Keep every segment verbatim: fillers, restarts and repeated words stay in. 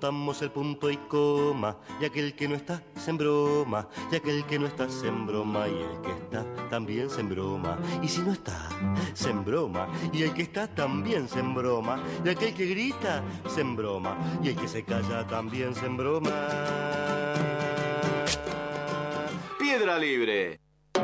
contamos el punto y coma, y aquel que no está se embroma, y aquel que no está se embroma, y el que está también se embroma, y si no está se embroma, y el que está también se embroma, y aquel que grita se embroma, y el que se calla también se embroma. Piedra Libre.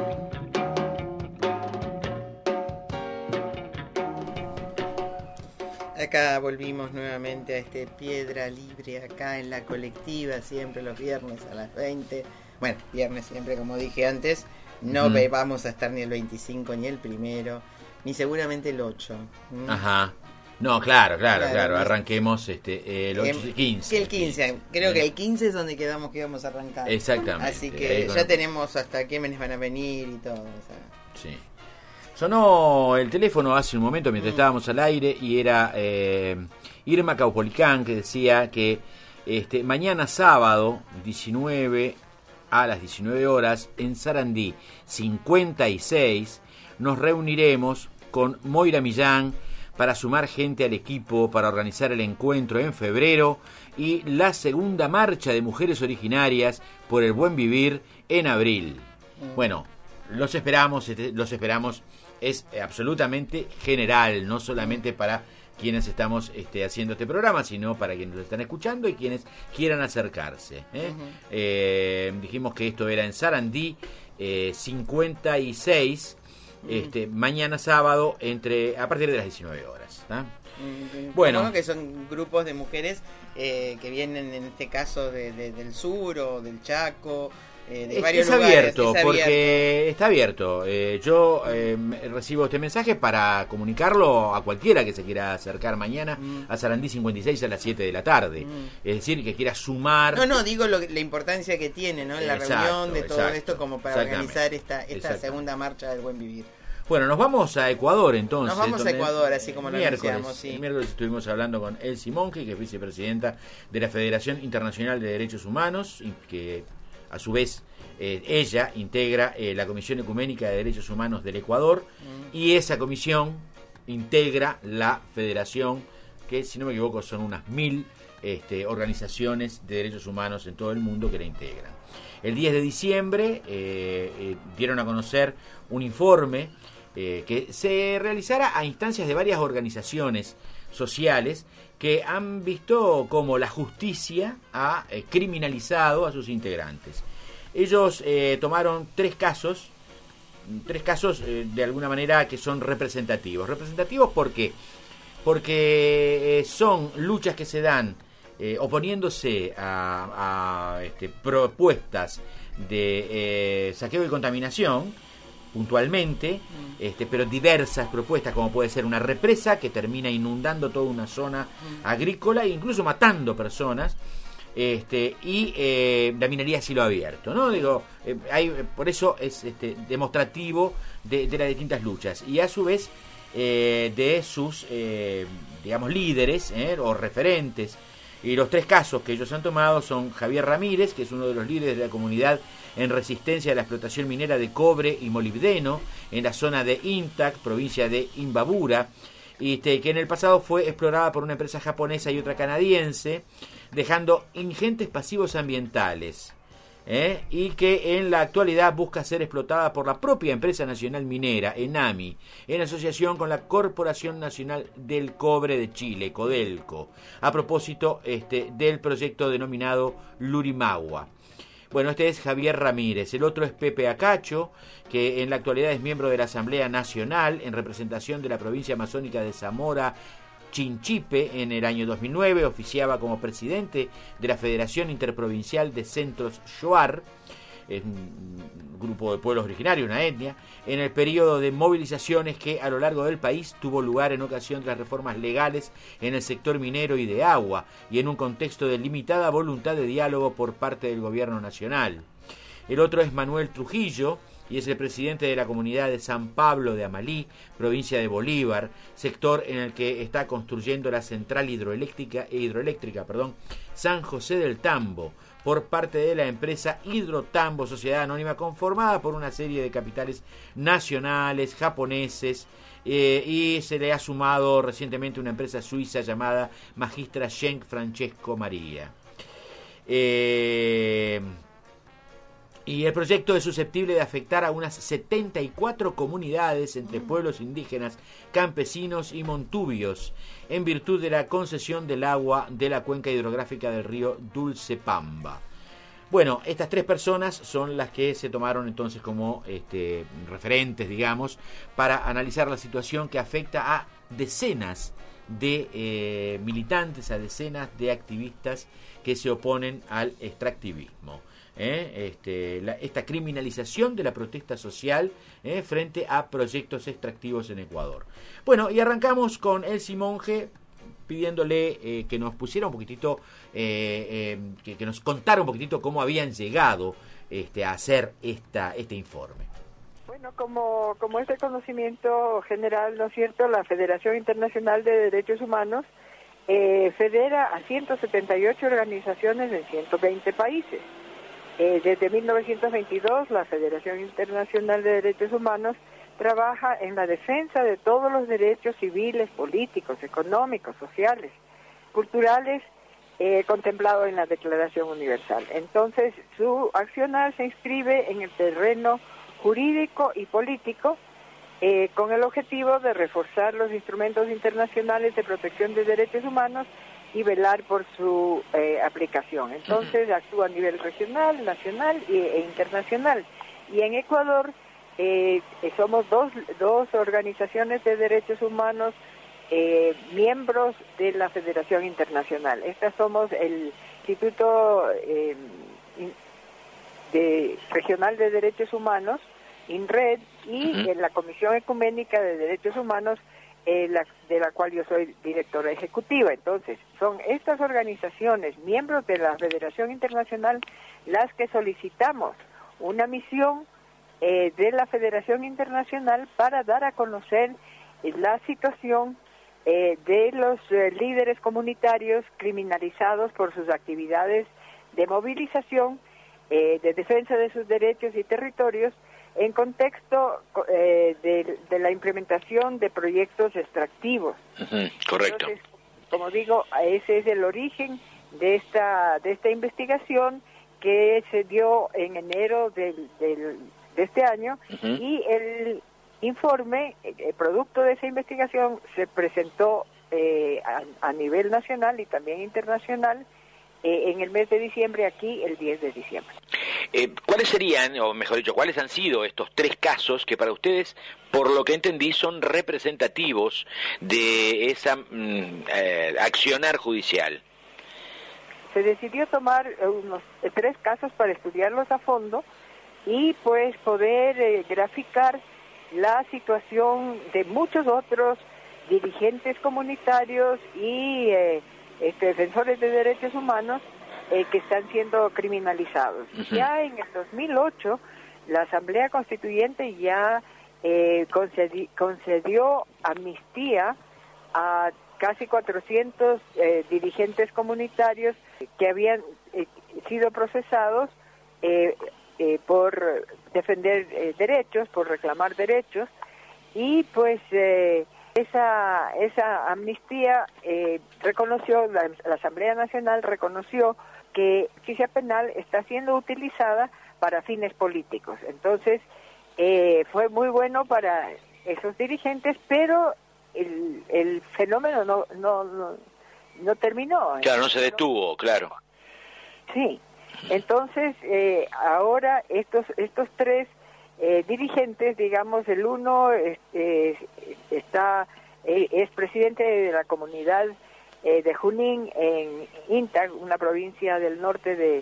Acá volvimos nuevamente a este Piedra Libre, acá en la colectiva, siempre los viernes a las veinte. Bueno, viernes siempre, como dije antes. No uh-huh. vamos a estar ni el veinticinco, ni el primero, ni seguramente el ocho. ¿Mm? Ajá. No, claro, claro, claro. claro. Arranquemos este, el ocho y quince. Que el quince. Creo que el quince es donde quedamos que íbamos a arrancar. Exactamente. Así que ya tenemos hasta quiénes van a venir y todo. O sea. Sí. Sonó el teléfono hace un momento mientras mm. estábamos al aire y era eh, Irma Caupolicán, que decía que este, mañana sábado diecinueve a las diecinueve horas en Sarandí cincuenta y seis nos reuniremos con Moira Millán para sumar gente al equipo para organizar el encuentro en febrero y la segunda marcha de mujeres originarias por el buen vivir en abril. Mm. Bueno, los esperamos, los esperamos. Es absolutamente general, no solamente para quienes estamos este, haciendo este programa, sino para quienes lo están escuchando y quienes quieran acercarse. ¿eh? Uh-huh. Eh, dijimos que esto era en Sarandí, eh, cincuenta y seis, uh-huh. este, mañana sábado, entre a partir de las diecinueve horas. ¿eh? Uh-huh. Bueno, bueno, que son grupos de mujeres eh, que vienen en este caso de, de, del sur o del Chaco. Eh, de es, varios es, abierto, lugares, es porque abierto, está abierto. Eh, yo eh, recibo este mensaje para comunicarlo a cualquiera que se quiera acercar mañana mm. a Sarandí cincuenta y seis a las siete de la tarde. Mm. Es decir, que quiera sumar. No, no, digo lo, la importancia que tiene, ¿no? La exacto, reunión de todo exacto, esto como para organizar esta, esta segunda marcha del buen vivir. Bueno, nos vamos a Ecuador entonces. Nos vamos a Ecuador, así como lo anunciamos, sí. El miércoles estuvimos hablando con Elsie Monge, que es vicepresidenta de la Federación Internacional de Derechos Humanos, y que a su vez eh, ella integra eh, la Comisión Ecuménica de Derechos Humanos del Ecuador, mm. y esa comisión integra la federación, que si no me equivoco son unas mil este, organizaciones de derechos humanos en todo el mundo que la integran. El diez de diciembre eh, eh, dieron a conocer un informe eh, que se realizará a instancias de varias organizaciones sociales que han visto cómo la justicia ha eh, criminalizado a sus integrantes. Ellos eh, tomaron tres casos, tres casos eh, de alguna manera que son representativos. Representativos ¿por qué? Porque eh, son luchas que se dan eh, oponiéndose a, a este, propuestas de eh, saqueo y contaminación, puntualmente, mm. este, pero diversas propuestas, como puede ser una represa que termina inundando toda una zona mm. agrícola e incluso matando personas, este, y eh, la minería a cielo abierto, ¿no? Digo, eh, hay, por eso es este, demostrativo de, de las distintas luchas y a su vez eh, de sus, eh, digamos, líderes eh, o referentes. Y los tres casos que ellos han tomado son Javier Ramírez, que es uno de los líderes de la comunidad en resistencia a la explotación minera de cobre y molibdeno en la zona de Intac, provincia de Imbabura, este, que en el pasado fue explorada por una empresa japonesa y otra canadiense, dejando ingentes pasivos ambientales, ¿eh? y que en la actualidad busca ser explotada por la propia empresa nacional minera, ENAMI, en asociación con la Corporación Nacional del Cobre de Chile, Codelco, a propósito este, del proyecto denominado Lurimagua. Bueno, este es Javier Ramírez. El otro es Pepe Acacho, que en la actualidad es miembro de la Asamblea Nacional en representación de la provincia amazónica de Zamora Chinchipe. En el año dos mil nueve oficiaba como presidente de la Federación Interprovincial de Centros Shuar, es un grupo de pueblos originarios, una etnia, en el periodo de movilizaciones que a lo largo del país tuvo lugar en ocasión de las reformas legales en el sector minero y de agua, y en un contexto de limitada voluntad de diálogo por parte del gobierno nacional. El otro es Manuel Trujillo, y es el presidente de la comunidad de San Pablo de Amalí, provincia de Bolívar, sector en el que está construyendo la central hidroeléctrica, hidroeléctrica perdón, San José del Tambo, por parte de la empresa Hidrotambo, sociedad anónima conformada por una serie de capitales nacionales, japoneses, eh, y se le ha sumado recientemente una empresa suiza llamada Magistra Schenck Francesco María. Eh, y el proyecto es susceptible de afectar a unas setenta y cuatro comunidades entre pueblos indígenas, campesinos y montubios, en virtud de la concesión del agua de la cuenca hidrográfica del río Dulce Pamba. Bueno, estas tres personas son las que se tomaron entonces como este, referentes, digamos, para analizar la situación que afecta a decenas de eh, militantes, a decenas de activistas que se oponen al extractivismo. ¿eh? Este, la, esta criminalización de la protesta social ¿eh? frente a proyectos extractivos en Ecuador. Bueno, y arrancamos con Elsie Monge, pidiéndole eh, que nos pusiera un poquitito, eh, eh, que, que nos contara un poquitito cómo habían llegado este, a hacer esta, este informe. Bueno, como, como es de conocimiento general, ¿no es cierto?, la Federación Internacional de Derechos Humanos eh, federa a ciento setenta y ocho organizaciones en ciento veinte países. Eh, desde mil novecientos veintidós, la Federación Internacional de Derechos Humanos trabaja en la defensa de todos los derechos civiles, políticos, económicos, sociales, culturales, eh, contemplados en la Declaración Universal. Entonces, su accionar se inscribe en el terreno jurídico y político, eh, con el objetivo de reforzar los instrumentos internacionales de protección de derechos humanos y velar por su eh, aplicación. Entonces, actúa a nivel regional, nacional y, e internacional. Y en Ecuador, Eh, somos dos, dos organizaciones de derechos humanos eh, miembros de la Federación Internacional. Estas somos el Instituto eh, de, Regional de Derechos Humanos, INRED, y uh-huh. en la Comisión Ecuménica de Derechos Humanos, eh, la, de la cual yo soy directora ejecutiva. Entonces, son estas organizaciones, miembros de la Federación Internacional, las que solicitamos una misión Eh, de la Federación Internacional para dar a conocer eh, la situación eh, de los eh, líderes comunitarios criminalizados por sus actividades de movilización, eh, de defensa de sus derechos y territorios, en contexto eh, de, de la implementación de proyectos extractivos. Uh-huh, correcto. Entonces, como digo, ese es el origen de esta, de esta investigación que se dio en enero del, del de este año, uh-huh. y el informe, el producto de esa investigación, se presentó eh, a, a nivel nacional y también internacional eh, en el mes de diciembre, aquí el diez de diciembre. Eh, ¿Cuáles serían, o mejor dicho, cuáles han sido estos tres casos que para ustedes, por lo que entendí, son representativos de esa mm, eh, accionar judicial? Se decidió tomar unos eh, tres casos para estudiarlos a fondo y pues poder eh, graficar la situación de muchos otros dirigentes comunitarios y eh, este, defensores de derechos humanos eh, que están siendo criminalizados. Uh-huh. Ya en el dos mil ocho, la Asamblea Constituyente ya eh, concedi- concedió amnistía a casi cuatrocientos eh, dirigentes comunitarios que habían eh, sido procesados eh, Eh, por defender eh, derechos, por reclamar derechos, y pues eh, esa esa amnistía eh, reconoció, la, la Asamblea Nacional reconoció que justicia penal está siendo utilizada para fines políticos. Entonces, eh, fue muy bueno para esos dirigentes, pero el, el fenómeno no, no, no, no terminó. Claro, no se detuvo, claro. Sí. Entonces, eh, ahora estos estos tres eh, dirigentes, digamos, el uno este, está eh, es presidente de la comunidad eh, de Junín en Intag, una provincia del norte de,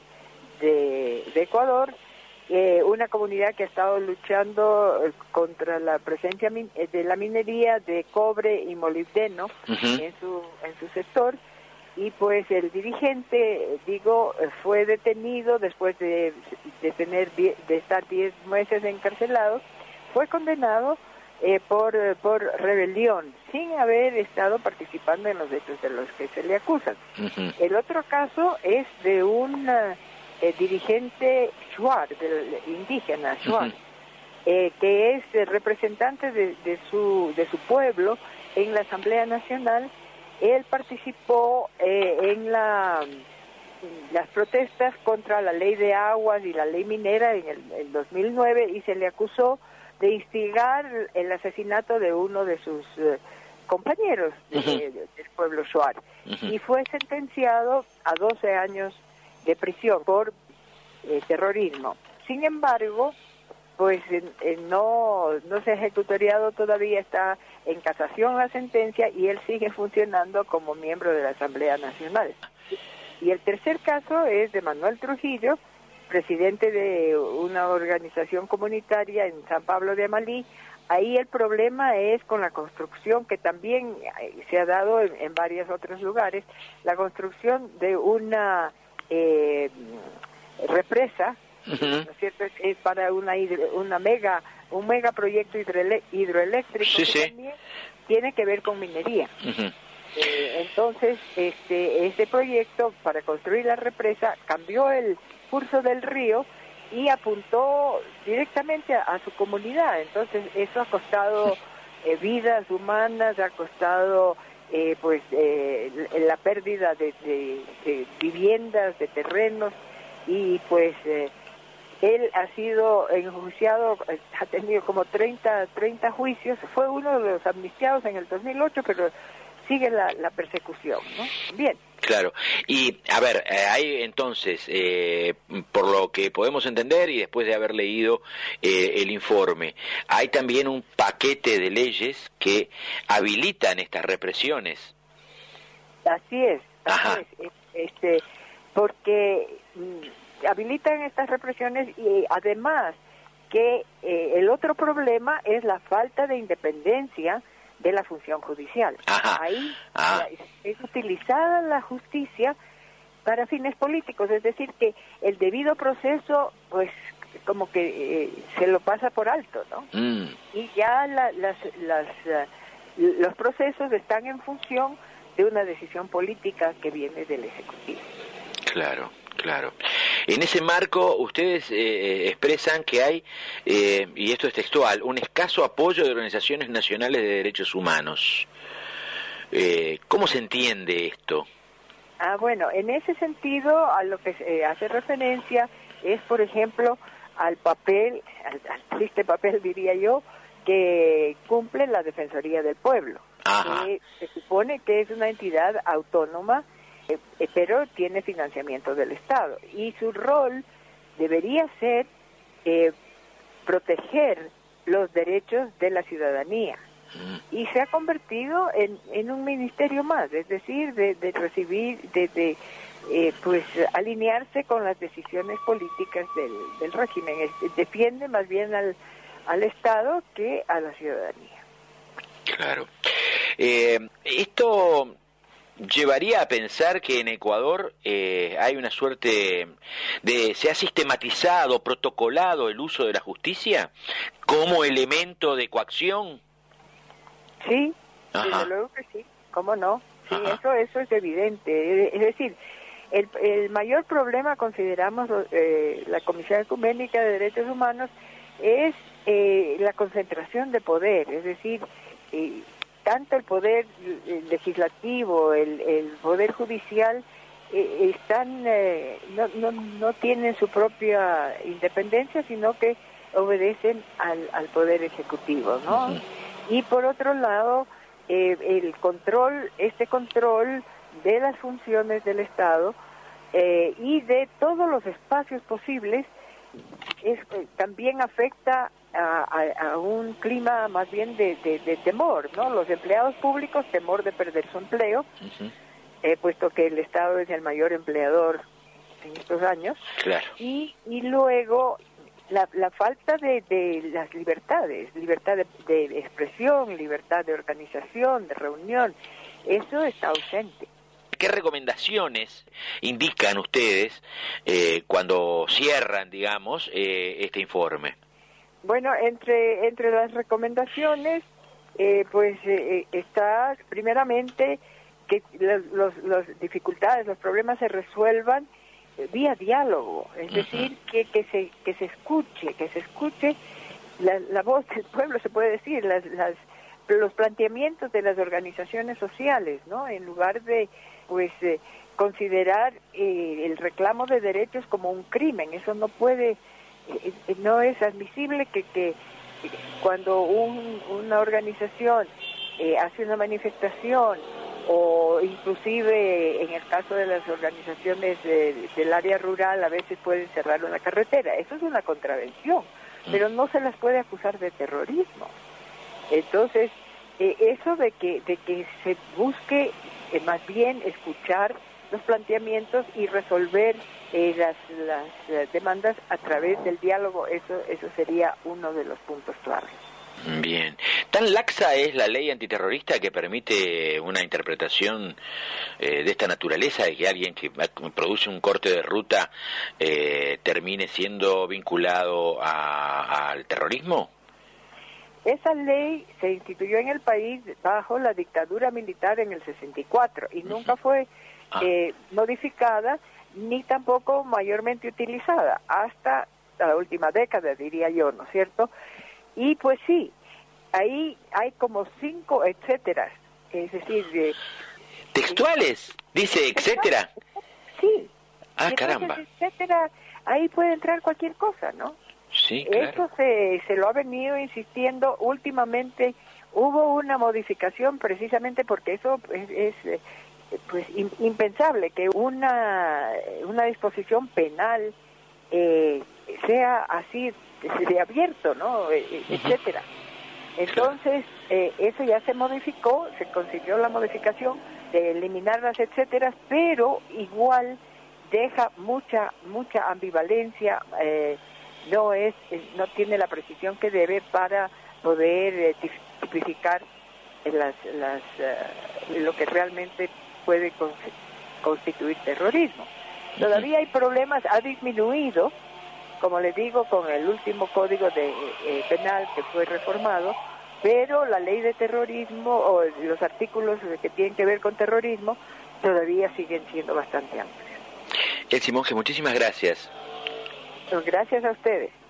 de, de Ecuador, eh, una comunidad que ha estado luchando contra la presencia de la minería de cobre y molibdeno uh-huh. en su en su sector. y pues el dirigente, digo, fue detenido después de, de tener de estar diez meses encarcelado, fue condenado eh, por por rebelión, sin haber estado participando en los hechos de los que se le acusan. Uh-huh. El otro caso es de un eh, dirigente shuar, del indígena shuar, uh-huh. eh, que es eh, representante de, de su de su pueblo en la Asamblea Nacional. Él participó eh, en la, las protestas contra la ley de aguas y la ley minera en el, el dos mil nueve y se le acusó de instigar el asesinato de uno de sus eh, compañeros de, uh-huh. de, del pueblo shuar. Uh-huh. Y fue sentenciado a doce años de prisión por eh, terrorismo. Sin embargo, pues eh, eh, no, no se ha ejecutoriado todavía, está en casación la sentencia y él sigue funcionando como miembro de la Asamblea Nacional. Y el tercer caso es de Manuel Trujillo, presidente de una organización comunitaria en San Pablo de Amalí. Ahí el problema es con la construcción, que también se ha dado en, en varios otros lugares, la construcción de una eh, represa. Uh-huh. ¿No es cierto? Es, es para una hidro, una mega un megaproyecto hidroele, hidroeléctrico sí, que sí. también tiene que ver con minería. Uh-huh. Eh, entonces, este este proyecto para construir la represa cambió el curso del río y apuntó directamente a, a su comunidad. Entonces, eso ha costado eh, vidas humanas, ha costado eh, pues eh, la pérdida de, de, de viviendas, de terrenos y pues eh, él ha sido enjuiciado, ha tenido como treinta, treinta juicios, fue uno de los amnistiados en el dos mil ocho, pero sigue la, la persecución, ¿no? Bien. Claro, y a ver, eh, hay entonces, eh, por lo que podemos entender y después de haber leído eh, el informe, hay también un paquete de leyes que habilitan estas represiones. Así es, así es, este, porque mm, habilitan estas represiones y además que eh, el otro problema es la falta de independencia de la función judicial. Ajá. Ahí ah. es utilizada la justicia para fines políticos, es decir, que el debido proceso, pues, como que eh, se lo pasa por alto, ¿no? Mm. Y ya la, las, las, uh, los procesos están en función de una decisión política que viene del Ejecutivo. Claro. Claro. En ese marco, ustedes eh, expresan que hay, eh, y esto es textual, un escaso apoyo de organizaciones nacionales de derechos humanos. Eh, ¿Cómo se entiende esto? Ah, bueno, en ese sentido, a lo que se hace referencia es, por ejemplo, al papel, al, al triste papel, diría yo, que cumple la Defensoría del Pueblo. Ajá. Que se supone que es una entidad autónoma, Eh, eh, pero tiene financiamiento del Estado y su rol debería ser eh, proteger los derechos de la ciudadanía y se ha convertido en, en un ministerio más, es decir, de, de recibir, de, de eh, pues alinearse con las decisiones políticas del, del régimen. Es, defiende más bien al, al Estado que a la ciudadanía. Claro. Eh, esto llevaría a pensar que en Ecuador eh, hay una suerte de... ¿Se ha sistematizado, protocolado el uso de la justicia como elemento de coacción? Sí, Ajá. desde luego que sí, ¿cómo no? Sí, eso eso es evidente. Es decir, el, el mayor problema, consideramos eh, la Comisión Ecuménica de Derechos Humanos, es eh, la concentración de poder, es decir... Eh, tanto el poder legislativo, el, el poder judicial, eh, están eh, no, no, no tienen su propia independencia, sino que obedecen al, al poder ejecutivo, ¿no? Uh-huh. Y por otro lado, eh, el control, este control de las funciones del Estado eh, y de todos los espacios posibles, es, eh, también afecta A, a, a un clima más bien de, de, de temor, ¿no? Los empleados públicos, temor de perder su empleo, uh-huh. eh, puesto que el Estado es el mayor empleador en estos años, claro. y, y luego la, la falta de, de las libertades, libertad de, de expresión, libertad de organización, de reunión, eso está ausente. ¿qué recomendaciones indican ustedes eh, cuando cierran, digamos, eh, este informe? Bueno, entre, entre las recomendaciones, eh, pues eh, está primeramente que las los dificultades, los problemas se resuelvan eh, vía diálogo, es uh-huh. decir, que, que, se, que se escuche, que se escuche la, la voz del pueblo, se puede decir, las, las, los planteamientos de las organizaciones sociales, ¿no? En lugar de, pues, eh, considerar eh, el reclamo de derechos como un crimen, eso no puede, eh, no es admisible que, que cuando un, una organización eh, hace una manifestación, o inclusive en el caso de las organizaciones de, del área rural, a veces pueden cerrar una carretera. Eso es una contravención, pero no se las puede acusar de terrorismo. Entonces, eh, eso de que, de que se busque eh, más bien escuchar los planteamientos y resolver eh, las, las eh, demandas a través del diálogo, eso, eso sería uno de los puntos claves. Bien. ¿Tan laxa es la ley antiterrorista que permite una interpretación eh, de esta naturaleza, de que alguien que produce un corte de ruta eh, termine siendo vinculado a, al terrorismo? Esa ley se instituyó en el país bajo la dictadura militar en el sesenta y cuatro y nunca fue ah. eh, modificada ni tampoco mayormente utilizada hasta la última década, diría yo, ¿no es cierto? Y pues sí, ahí hay como cinco etcéteras, es decir... De, ¿textuales? Dice etcétera. Sí. Ah, caramba. Etcétera, ahí puede entrar cualquier cosa, ¿no? Sí, claro. Eso se, se lo ha venido insistiendo últimamente. Hubo una modificación precisamente porque eso es, es pues in, impensable que una, una disposición penal eh, sea así de abierto, ¿no? Etcétera. Entonces, eh, eso ya se modificó, se consiguió la modificación de eliminar las etcétera, pero igual deja mucha, mucha ambivalencia, eh, no es, no tiene la precisión que debe para poder eh, tipificar las, las, uh, lo que realmente puede constituir terrorismo. Todavía hay problemas, ha disminuido, como les digo, con el último código de eh, penal que fue reformado, pero la ley de terrorismo o los artículos que tienen que ver con terrorismo todavía siguen siendo bastante amplios. Elsie Monge, muchísimas gracias. Gracias a ustedes.